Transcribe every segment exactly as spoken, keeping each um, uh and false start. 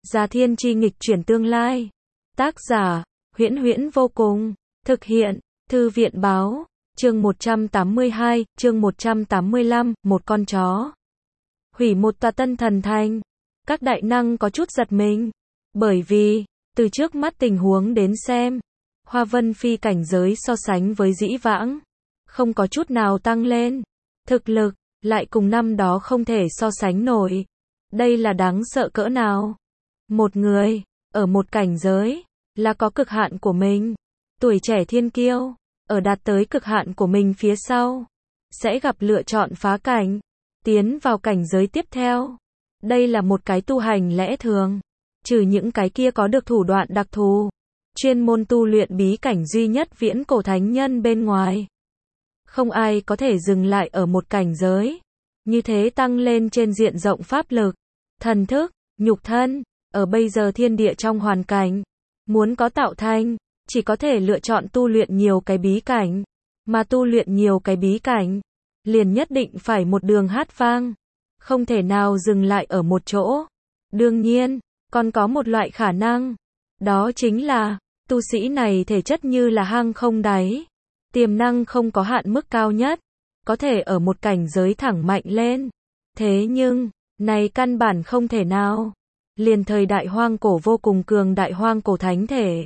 Già Thiên Chi nghịch chuyển tương lai. Tác giả, Huyễn Huyễn vô cùng. Thực hiện, Thư viện báo. Chương một trăm tám mươi hai, chương một trăm tám mươi lăm, một con chó. Hủy một tòa tân thần thành. Các đại năng có chút giật mình. Bởi vì, từ trước mắt tình huống đến xem, Hoa Vân Phi cảnh giới so sánh với dĩ vãng, không có chút nào tăng lên. Thực lực, lại cùng năm đó không thể so sánh nổi. Đây là đáng sợ cỡ nào? Một người, ở một cảnh giới, là có cực hạn của mình. Tuổi trẻ thiên kiêu, ở đạt tới cực hạn của mình phía sau, sẽ gặp lựa chọn phá cảnh, tiến vào cảnh giới tiếp theo. Đây là một cái tu hành lẽ thường. Trừ những cái kia có được thủ đoạn đặc thù, chuyên môn tu luyện bí cảnh duy nhất viễn cổ thánh nhân bên ngoài, không ai có thể dừng lại ở một cảnh giới. Như thế tăng lên trên diện rộng pháp lực, thần thức, nhục thân. Ở bây giờ thiên địa trong hoàn cảnh, muốn có tạo thành, chỉ có thể lựa chọn tu luyện nhiều cái bí cảnh. Mà tu luyện nhiều cái bí cảnh, liền nhất định phải một đường hát vang, không thể nào dừng lại ở một chỗ. Đương nhiên, còn có một loại khả năng, đó chính là, tu sĩ này thể chất như là hang không đáy, tiềm năng không có hạn mức cao nhất, có thể ở một cảnh giới thẳng mạnh lên. Thế nhưng, này căn bản không thể nào. Liền thời đại hoang cổ vô cùng cường đại hoang cổ thánh thể,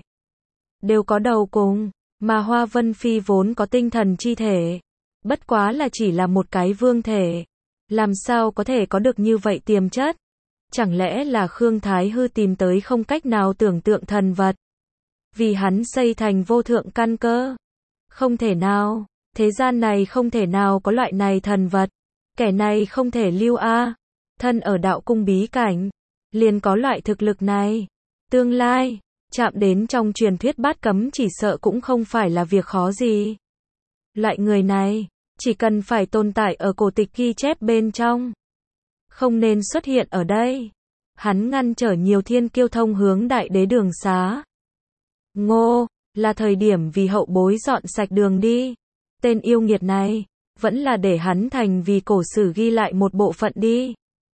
đều có đầu cùng, mà Hoa Vân Phi vốn có tinh thần chi thể, bất quá là chỉ là một cái vương thể. Làm sao có thể có được như vậy tiềm chất? Chẳng lẽ là Khương Thái Hư tìm tới không cách nào tưởng tượng thần vật, vì hắn xây thành vô thượng căn cơ? Không thể nào, thế gian này không thể nào có loại này thần vật, kẻ này không thể lưu a. Thân ở đạo cung bí cảnh, liền có loại thực lực này. Tương lai, chạm đến trong truyền thuyết bát cấm chỉ sợ cũng không phải là việc khó gì. Loại người này, chỉ cần phải tồn tại ở cổ tịch ghi chép bên trong, không nên xuất hiện ở đây. Hắn ngăn trở nhiều thiên kiêu thông hướng đại đế đường xá. Ngô, là thời điểm vì hậu bối dọn sạch đường đi. Tên yêu nghiệt này, vẫn là để hắn thành vì cổ sử ghi lại một bộ phận đi.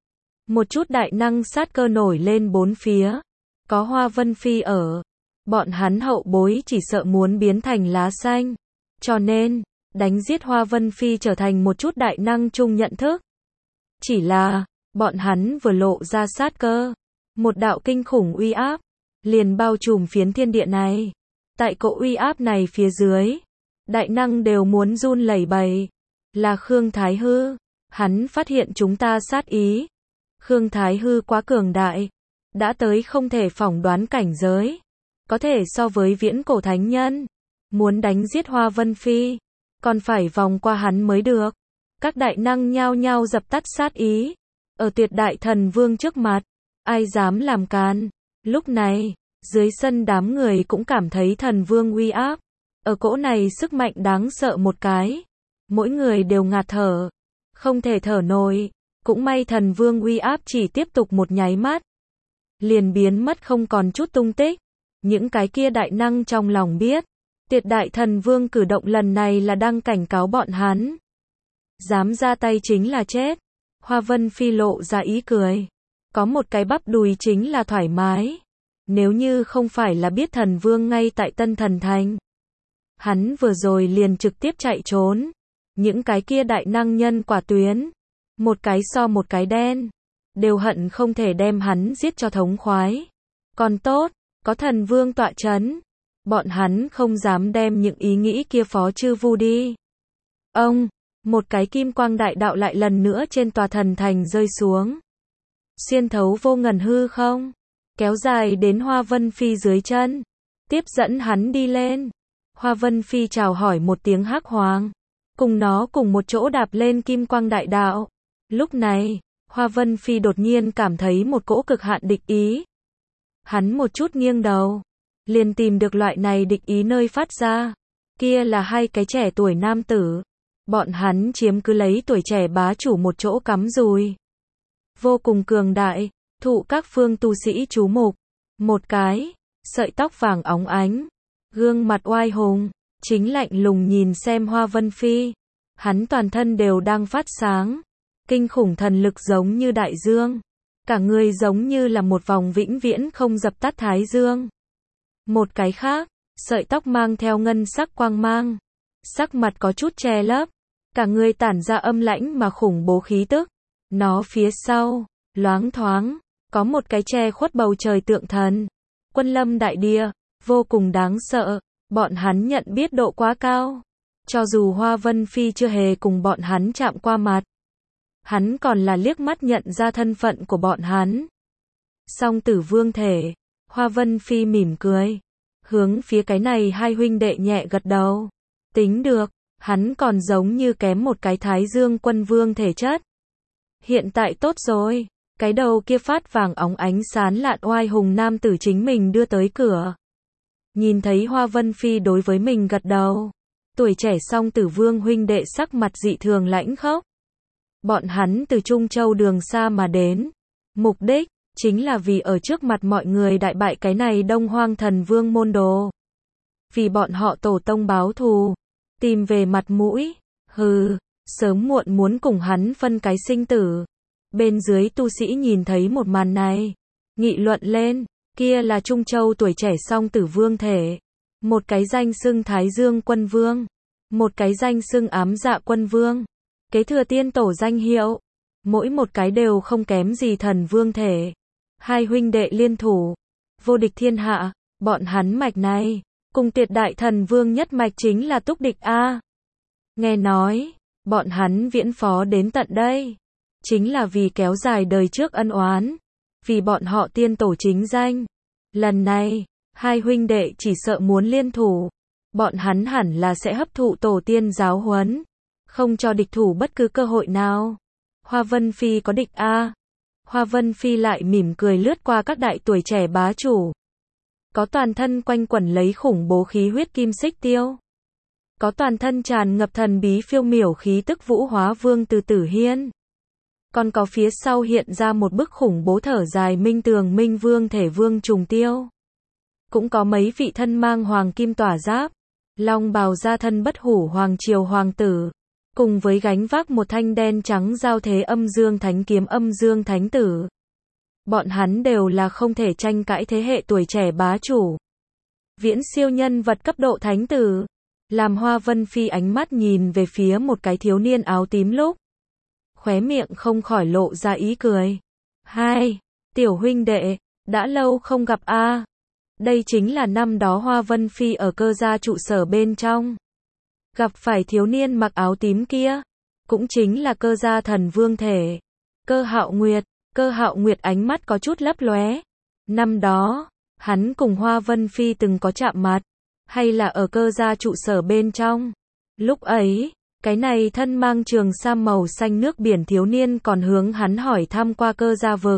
Một chút đại năng sát cơ nổi lên bốn phía. Có Hoa Vân Phi ở, bọn hắn hậu bối chỉ sợ muốn biến thành lá xanh. Cho nên, đánh giết Hoa Vân Phi trở thành một chút đại năng chung nhận thức. Chỉ là, bọn hắn vừa lộ ra sát cơ, một đạo kinh khủng uy áp, liền bao trùm phiến thiên địa này. Tại cỗ uy áp này phía dưới, đại năng đều muốn run lẩy bẩy. Là Khương Thái Hư, hắn phát hiện chúng ta sát ý. Khương Thái Hư quá cường đại, đã tới không thể phỏng đoán cảnh giới, có thể so với viễn cổ thánh nhân. Muốn đánh giết Hoa Vân Phi, còn phải vòng qua hắn mới được. Các đại năng nhao nhao dập tắt sát ý. Ở tuyệt đại thần vương trước mặt, ai dám làm can? Lúc này, dưới sân đám người cũng cảm thấy thần vương uy áp. Ở cỗ này sức mạnh đáng sợ một cái. Mỗi người đều ngạt thở, không thể thở nổi. Cũng may thần vương uy áp chỉ tiếp tục một nháy mắt, liền biến mất không còn chút tung tích. Những cái kia đại năng trong lòng biết, tuyệt đại thần vương cử động lần này là đang cảnh cáo bọn hắn. Dám ra tay chính là chết. Hoa Vân Phi lộ ra ý cười. Có một cái bắp đùi chính là thoải mái. Nếu như không phải là biết thần vương ngay tại Tân Thần Thành, hắn vừa rồi liền trực tiếp chạy trốn. Những cái kia đại năng nhân quả tuyến, một cái so một cái đen, đều hận không thể đem hắn giết cho thống khoái. Còn tốt, có thần vương tọa chấn, bọn hắn không dám đem những ý nghĩ kia phó chư vu đi. Ông, một cái kim quang đại đạo lại lần nữa trên tòa thần thành rơi xuống, xuyên thấu vô ngần hư không, kéo dài đến Hoa Vân Phi dưới chân, tiếp dẫn hắn đi lên. Hoa Vân Phi chào hỏi một tiếng hắc hoàng, cùng nó cùng một chỗ đạp lên kim quang đại đạo. Lúc này, Hoa Vân Phi đột nhiên cảm thấy một cỗ cực hạn địch ý. Hắn một chút nghiêng đầu, liền tìm được loại này địch ý nơi phát ra. Kia là hai cái trẻ tuổi nam tử. Bọn hắn chiếm cứ lấy tuổi trẻ bá chủ một chỗ cắm rùi. Vô cùng cường đại, thụ các phương tu sĩ chú mục. Một cái, sợi tóc vàng óng ánh, gương mặt oai hùng, chính lạnh lùng nhìn xem Hoa Vân Phi. Hắn toàn thân đều đang phát sáng. Kinh khủng thần lực giống như đại dương, cả người giống như là một vòng vĩnh viễn không dập tắt thái dương. Một cái khác, sợi tóc mang theo ngân sắc quang mang, sắc mặt có chút che lấp, cả người tản ra âm lãnh mà khủng bố khí tức. Nó phía sau, loáng thoáng, có một cái che khuất bầu trời tượng thần. Quân lâm đại địa, vô cùng đáng sợ, bọn hắn nhận biết độ quá cao. Cho dù Hoa Vân Phi chưa hề cùng bọn hắn chạm qua mặt, hắn còn là liếc mắt nhận ra thân phận của bọn hắn. Song tử vương thể, Hoa Vân Phi mỉm cười, hướng phía cái này hai huynh đệ nhẹ gật đầu. Tính được, hắn còn giống như kém một cái Thái Dương quân vương thể chất. Hiện tại tốt rồi, cái đầu kia phát vàng óng ánh sán lạn oai hùng nam tử chính mình đưa tới cửa. Nhìn thấy Hoa Vân Phi đối với mình gật đầu, tuổi trẻ song tử vương huynh đệ sắc mặt dị thường lãnh khốc. Bọn hắn từ Trung Châu đường xa mà đến, mục đích chính là vì ở trước mặt mọi người đại bại cái này Đông Hoang Thần Vương môn đồ. Vì bọn họ tổ tông báo thù, tìm về mặt mũi, hừ, sớm muộn muốn cùng hắn phân cái sinh tử. Bên dưới tu sĩ nhìn thấy một màn này, nghị luận lên, kia là Trung Châu tuổi trẻ song tử vương thể, một cái danh xưng Thái Dương quân vương, một cái danh xưng Ám Dạ quân vương, kế thừa tiên tổ danh hiệu, mỗi một cái đều không kém gì thần vương thể. Hai huynh đệ liên thủ, vô địch thiên hạ, bọn hắn mạch này, cùng tuyệt đại thần vương nhất mạch chính là túc địch a. Nghe nói, bọn hắn viễn phó đến tận đây, chính là vì kéo dài đời trước ân oán, vì bọn họ tiên tổ chính danh. Lần này, hai huynh đệ chỉ sợ muốn liên thủ, bọn hắn hẳn là sẽ hấp thụ tổ tiên giáo huấn, không cho địch thủ bất cứ cơ hội nào. Hoa Vân Phi có địch a. Hoa Vân Phi lại mỉm cười lướt qua các đại tuổi trẻ bá chủ. Có toàn thân quanh quẩn lấy khủng bố khí huyết kim xích tiêu. Có toàn thân tràn ngập thần bí phiêu miểu khí tức Vũ Hóa Vương Từ Tử Hiên. Còn có phía sau hiện ra một bức khủng bố thở dài Minh Tường Minh Vương thể Vương Trùng Tiêu. Cũng có mấy vị thân mang hoàng kim tỏa giáp, long bào ra thân bất hủ hoàng triều hoàng tử, cùng với gánh vác một thanh đen trắng giao thế âm dương thánh kiếm âm dương thánh tử. Bọn hắn đều là không thể tranh cãi thế hệ tuổi trẻ bá chủ. Viễn siêu nhân vật cấp độ thánh tử. Làm Hoa Vân Phi ánh mắt nhìn về phía một cái thiếu niên áo tím lúc, khóe miệng không khỏi lộ ra ý cười. Hai, tiểu huynh đệ, đã lâu không gặp a. Đây chính là năm đó Hoa Vân Phi ở Cơ gia trụ sở bên trong gặp phải thiếu niên mặc áo tím kia, cũng chính là Cơ gia thần vương thể, Cơ Hạo Nguyệt. Cơ Hạo Nguyệt ánh mắt có chút lấp lóe. Năm đó, hắn cùng Hoa Vân Phi từng có chạm mặt, hay là ở Cơ gia trụ sở bên trong. Lúc ấy, cái này thân mang trường sam màu xanh nước biển thiếu niên còn hướng hắn hỏi thăm qua Cơ gia vực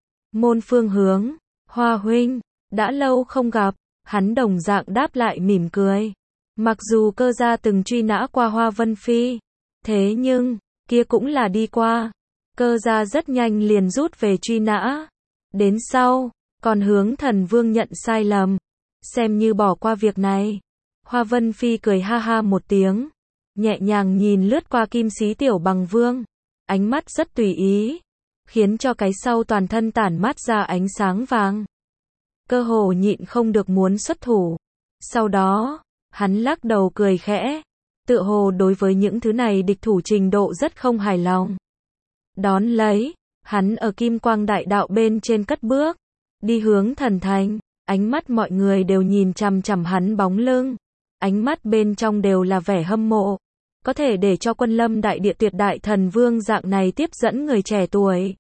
môn phương hướng. Hoa huynh, đã lâu không gặp, hắn đồng dạng đáp lại mỉm cười. Mặc dù Cơ gia từng truy nã qua Hoa Vân Phi, thế nhưng, kia cũng là đi qua. Cơ gia rất nhanh liền rút về truy nã. Đến sau, còn hướng thần vương nhận sai lầm, xem như bỏ qua việc này. Hoa Vân Phi cười ha ha một tiếng, nhẹ nhàng nhìn lướt qua Kim Sĩ Tiểu Bằng Vương, ánh mắt rất tùy ý, khiến cho cái sau toàn thân tản mát ra ánh sáng vàng. Cơ hồ nhịn không được muốn xuất thủ. Sau đó, hắn lắc đầu cười khẽ, tựa hồ đối với những thứ này địch thủ trình độ rất không hài lòng. Đón lấy, hắn ở Kim Quang Đại Đạo bên trên cất bước, đi hướng thần thành, ánh mắt mọi người đều nhìn chằm chằm hắn bóng lưng, ánh mắt bên trong đều là vẻ hâm mộ, có thể để cho Quân Lâm Đại Địa tuyệt đại thần vương dạng này tiếp dẫn người trẻ tuổi.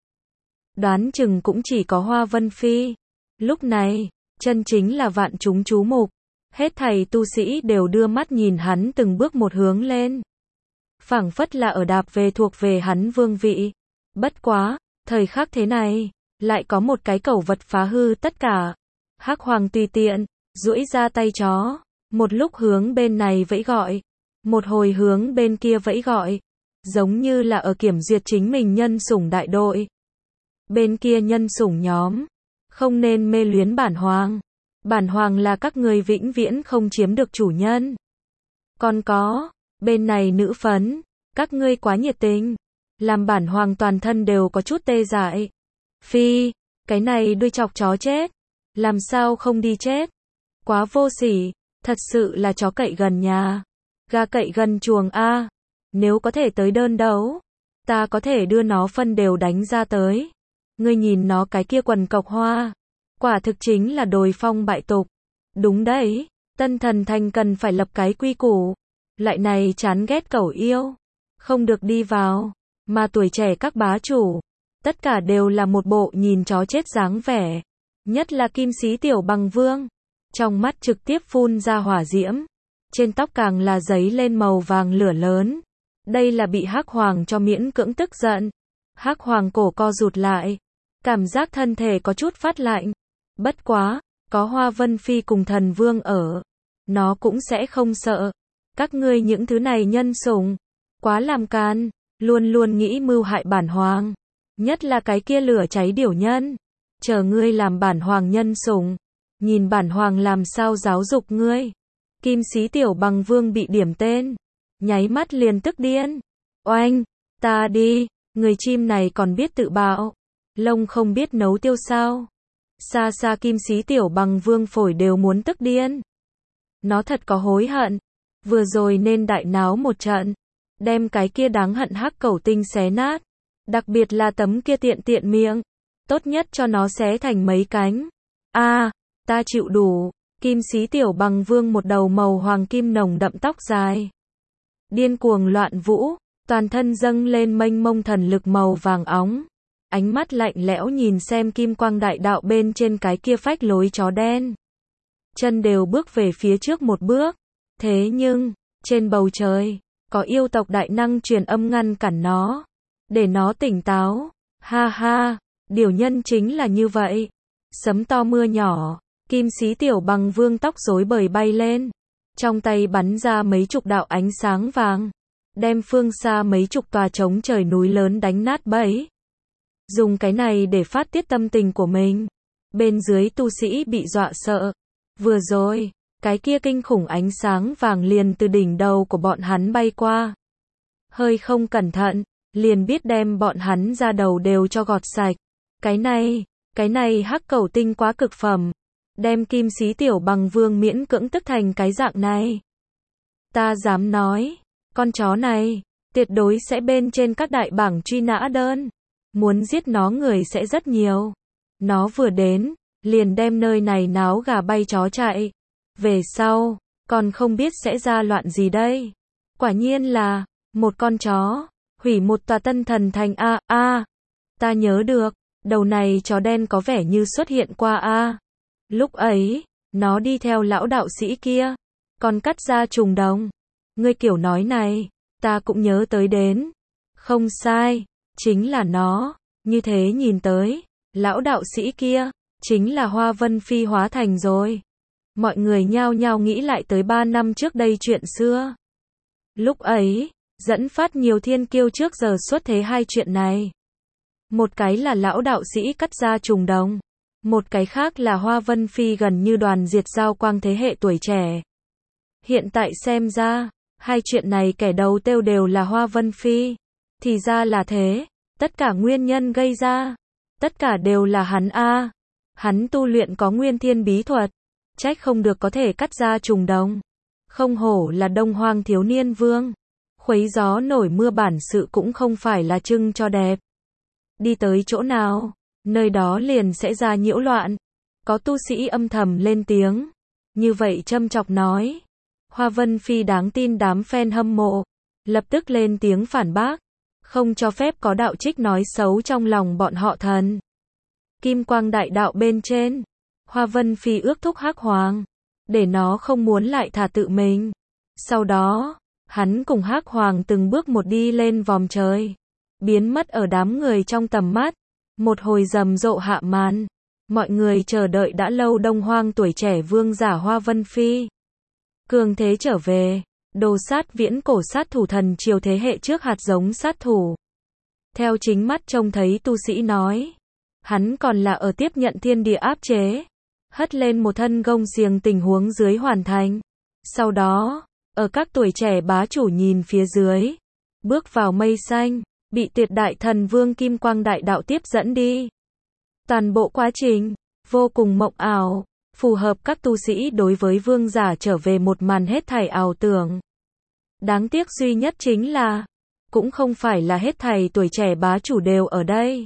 Đoán chừng cũng chỉ có Hoa Vân Phi. Lúc này, chân chính là vạn chúng chú mục, hết thảy tu sĩ đều đưa mắt nhìn hắn từng bước một hướng lên. Phảng phất là ở đạp về thuộc về hắn vương vị. Bất quá, thời khắc thế này, lại có một cái cẩu vật phá hư tất cả. Hắc Hoàng tùy tiện, duỗi ra tay chó, một lúc hướng bên này vẫy gọi, một hồi hướng bên kia vẫy gọi, giống như là ở kiểm duyệt chính mình nhân sủng đại đội. Bên kia nhân sủng nhóm, không nên mê luyến bản hoàng. Bản hoàng là các người vĩnh viễn không chiếm được chủ nhân. Còn có, bên này nữ phấn, các ngươi quá nhiệt tình, làm bản hoàng toàn thân đều có chút tê dại. Phi, cái này đuôi chọc chó chết. Làm sao không đi chết? Quá vô sỉ, thật sự là chó cậy gần nhà. Gà cậy gần chuồng a. Nếu có thể tới đơn đấu, ta có thể đưa nó phân đều đánh ra tới. Ngươi nhìn nó cái kia quần cộc hoa. Quả thực chính là đồi phong bại tục. Đúng đấy, Tân Thần Thành cần phải lập cái quy củ. Lại này chán ghét cẩu yêu. Không được đi vào. Mà tuổi trẻ các bá chủ. Tất cả đều là một bộ nhìn chó chết dáng vẻ. Nhất là Kim Sĩ Tiểu Bằng Vương. Trong mắt trực tiếp phun ra hỏa diễm. Trên tóc càng là giấy lên màu vàng lửa lớn. Đây là bị Hắc Hoàng cho miễn cưỡng tức giận. Hắc Hoàng cổ co rụt lại. Cảm giác thân thể có chút phát lạnh. Bất quá, có Hoa Vân Phi cùng Thần Vương ở. Nó cũng sẽ không sợ. Các ngươi những thứ này nhân sủng. Quá làm can. Luôn luôn nghĩ mưu hại bản hoàng. Nhất là cái kia lửa cháy điểu nhân. Chờ ngươi làm bản hoàng nhân sủng. Nhìn bản hoàng làm sao giáo dục ngươi. Kim Sĩ Tiểu Bằng Vương bị điểm tên. Nháy mắt liền tức điên. Oanh, ta đi, người chim này còn biết tự bạo. Lông không biết nấu tiêu sao. Xa xa Kim Sĩ Tiểu Bằng Vương phổi đều muốn tức điên. Nó thật có hối hận. Vừa rồi nên đại náo một trận. Đem cái kia đáng hận hắc cẩu tinh xé nát. Đặc biệt là tấm kia tiện tiện miệng. Tốt nhất cho nó xé thành mấy cánh. A, à, ta chịu đủ. Kim Sĩ Tiểu Bằng Vương một đầu màu hoàng kim nồng đậm tóc dài. Điên cuồng loạn vũ, toàn thân dâng lên mênh mông thần lực màu vàng óng. Ánh mắt lạnh lẽo nhìn xem kim quang đại đạo bên trên cái kia phách lối chó đen. Chân đều bước về phía trước một bước. Thế nhưng, trên bầu trời, có yêu tộc đại năng truyền âm ngăn cản nó. Để nó tỉnh táo. Ha ha, điều nhân chính là như vậy. Sấm to mưa nhỏ, Kim Sĩ Tiểu Bằng Vương tóc rối bời bay lên. Trong tay bắn ra mấy chục đạo ánh sáng vàng. Đem phương xa mấy chục tòa trống trời núi lớn đánh nát bấy. Dùng cái này để phát tiết tâm tình của mình. Bên dưới tu sĩ bị dọa sợ. Vừa rồi, cái kia kinh khủng ánh sáng vàng liền từ đỉnh đầu của bọn hắn bay qua. Hơi không cẩn thận, liền biết đem bọn hắn ra đầu đều cho gọt sạch. Cái này, cái này hắc cẩu tinh quá cực phẩm. Đem Kim Sĩ Tiểu Bằng Vương miễn cưỡng tức thành cái dạng này. Ta dám nói, con chó này, tuyệt đối sẽ bên trên các đại bảng truy nã đơn. Muốn giết nó người sẽ rất nhiều. Nó vừa đến, liền đem nơi này náo gà bay chó chạy. Về sau, còn không biết sẽ ra loạn gì đây. Quả nhiên là, một con chó, hủy một tòa Tân Thần Thành a a. À, ta nhớ được, đầu này chó đen có vẻ như xuất hiện qua a. À. Lúc ấy, nó đi theo lão đạo sĩ kia, còn cắt ra trùng đồng. Ngươi kiểu nói này, ta cũng nhớ tới đến. Không sai, chính là nó. Như thế nhìn tới, lão đạo sĩ kia, chính là Hoa Vân Phi hóa thành rồi. Mọi người nhao nhao nghĩ lại tới ba năm trước đây chuyện xưa. Lúc ấy, dẫn phát nhiều thiên kiêu trước giờ xuất thế hai chuyện này. Một cái là lão đạo sĩ cắt ra trùng đồng. Một cái khác là Hoa Vân Phi gần như đoàn diệt giao quang thế hệ tuổi trẻ. Hiện tại xem ra, hai chuyện này kẻ đầu tiêu đều là Hoa Vân Phi. Thì ra là thế, tất cả nguyên nhân gây ra, tất cả đều là hắn a. Hắn tu luyện có nguyên thiên bí thuật, trách không được có thể cắt ra trùng đồng. Không hổ là Đông Hoang thiếu niên vương. Khuấy gió nổi mưa bản sự cũng không phải là trưng cho đẹp. Đi tới chỗ nào, nơi đó liền sẽ ra nhiễu loạn. Có tu sĩ âm thầm lên tiếng. Như vậy châm chọc nói. Hoa Vân Phi đáng tin đám fan hâm mộ. Lập tức lên tiếng phản bác. Không cho phép có đạo trích nói xấu trong lòng bọn họ thần. Kim quang đại đạo bên trên. Hoa Vân Phi ước thúc Hắc Hoàng. Để nó không muốn lại thả tự mình. Sau đó, hắn cùng Hắc Hoàng từng bước một đi lên vòm trời. Biến mất ở đám người trong tầm mắt. Một hồi rầm rộ hạ màn. Mọi người chờ đợi đã lâu Đông Hoang tuổi trẻ vương giả Hoa Vân Phi. Cường thế trở về. Đồ sát viễn cổ sát thủ thần triều thế hệ trước hạt giống sát thủ. Theo chính mắt trông thấy tu sĩ nói. Hắn còn là ở tiếp nhận thiên địa áp chế. Hất lên một thân gông xiềng tình huống dưới hoàn thành. Sau đó, ở các tuổi trẻ bá chủ nhìn phía dưới. Bước vào mây xanh. Bị tuyệt đại thần vương Kim Quang Đại Đạo tiếp dẫn đi. Toàn bộ quá trình, vô cùng mộng ảo, phù hợp các tu sĩ đối với vương giả trở về một màn hết thảy ảo tưởng. Đáng tiếc duy nhất chính là, cũng không phải là hết thảy tuổi trẻ bá chủ đều ở đây.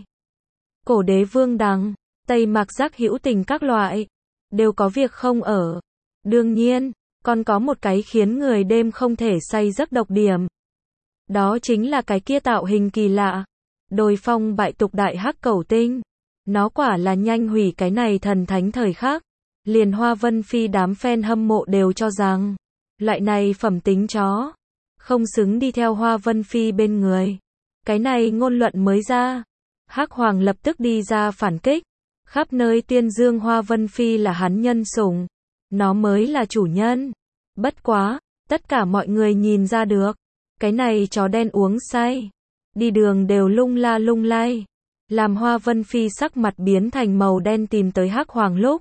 Cổ đế vương đằng, Tây Mạc Giác hữu tình các loại, đều có việc không ở. Đương nhiên, còn có một cái khiến người đêm không thể say giấc độc điểm. Đó chính là cái kia tạo hình kỳ lạ. Đồi phong bại tục đại hắc cẩu tinh. Nó quả là nhanh hủy cái này thần thánh thời khắc. Liền Hoa Vân Phi đám fan hâm mộ đều cho rằng, loại này phẩm tính chó, không xứng đi theo Hoa Vân Phi bên người. Cái này ngôn luận mới ra. Hắc Hoàng lập tức đi ra phản kích. Khắp nơi tuyên dương Hoa Vân Phi là hắn nhân sủng. Nó mới là chủ nhân. Bất quá, tất cả mọi người nhìn ra được. Cái này chó đen uống say. Đi đường đều lung la lung lay. Làm Hoa Vân Phi sắc mặt biến thành màu đen tìm tới Hắc Hoàng lúc.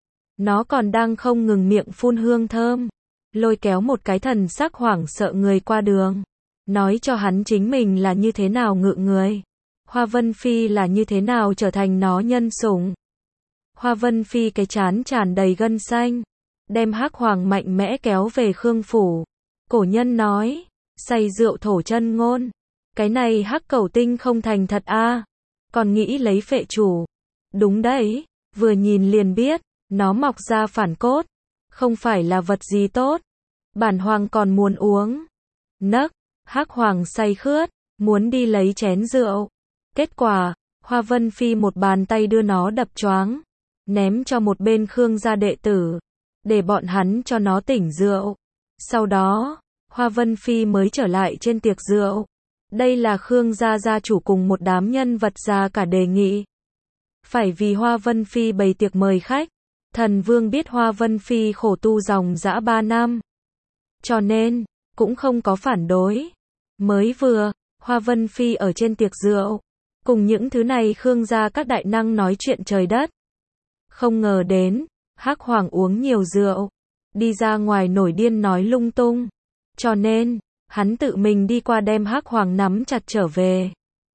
Nó còn đang không ngừng miệng phun hương thơm. Lôi kéo một cái thần sắc hoảng sợ người qua đường. Nói cho hắn chính mình là như thế nào ngự người. Hoa Vân Phi là như thế nào trở thành nó nhân sủng. Hoa Vân Phi cái chán tràn đầy gân xanh. Đem Hắc Hoàng mạnh mẽ kéo về Khương Phủ. Cổ nhân nói, say rượu thổ chân ngôn. Cái này Hắc Cẩu Tinh không thành thật a à. Còn nghĩ lấy phệ chủ. Đúng đấy, vừa nhìn liền biết, nó mọc ra phản cốt. Không phải là vật gì tốt. Bản Hoàng còn muốn uống. Nấc, Hắc Hoàng say khướt, muốn đi lấy chén rượu. Kết quả, Hoa Vân Phi một bàn tay đưa nó đập choáng. Ném cho một bên Khương gia đệ tử. Để bọn hắn cho nó tỉnh rượu. Sau đó, Hoa Vân Phi mới trở lại trên tiệc rượu. Đây là Khương gia gia chủ cùng một đám nhân vật gia cả đề nghị. Phải vì Hoa Vân Phi bày tiệc mời khách. Thần Vương biết Hoa Vân Phi khổ tu dòng dã ba năm. Cho nên, cũng không có phản đối. Mới vừa, Hoa Vân Phi ở trên tiệc rượu. Cùng những thứ này Khương gia các đại năng nói chuyện trời đất. Không ngờ đến, Hắc Hoàng uống nhiều rượu. Đi ra ngoài nổi điên nói lung tung. Cho nên, hắn tự mình đi qua đem Hắc Hoàng nắm chặt trở về.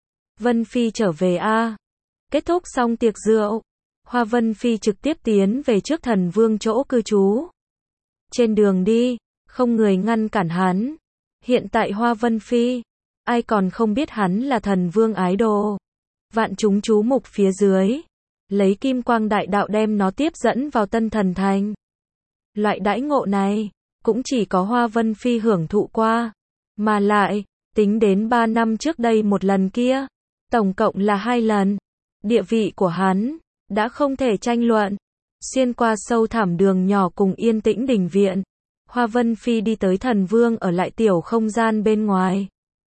Vân Phi trở về a à. Kết thúc xong tiệc rượu. Hoa Vân Phi trực tiếp tiến về trước thần vương chỗ cư trú. Trên đường đi, không người ngăn cản hắn. Hiện tại Hoa Vân Phi, ai còn không biết hắn là thần vương ái đồ. Vạn chúng chú mục phía dưới. Lấy kim quang đại đạo đem nó tiếp dẫn vào Tân Thần Thành. Loại đãi ngộ này, cũng chỉ có Hoa Vân Phi hưởng thụ qua. Mà lại, tính đến ba năm trước đây một lần kia, tổng cộng là hai lần. Địa vị của hắn, đã không thể tranh luận. Xuyên qua sâu thẳm đường nhỏ cùng yên tĩnh đình viện. Hoa Vân Phi đi tới thần vương ở lại tiểu không gian bên ngoài.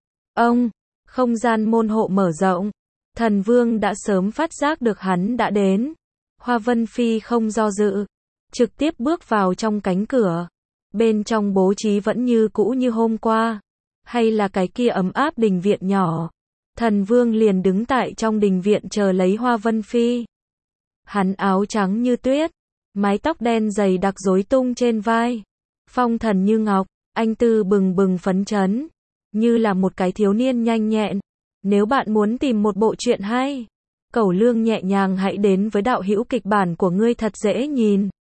Ông, không gian môn hộ mở rộng. Thần vương đã sớm phát giác được hắn đã đến. Hoa Vân Phi không do dự. Trực tiếp bước vào trong cánh cửa. Bên trong bố trí vẫn như cũ như hôm qua. Hay là cái kia ấm áp đình viện nhỏ. Thần vương liền đứng tại trong đình viện chờ lấy Hoa Vân Phi. Hắn áo trắng như tuyết. Mái tóc đen dày đặc rối tung trên vai. Phong thần như ngọc. Anh tư bừng bừng phấn chấn. Như là một cái thiếu niên nhanh nhẹn. Nếu bạn muốn tìm một bộ truyện hay, cẩu lương nhẹ nhàng hãy đến với đạo hữu kịch bản của ngươi thật dễ nhìn.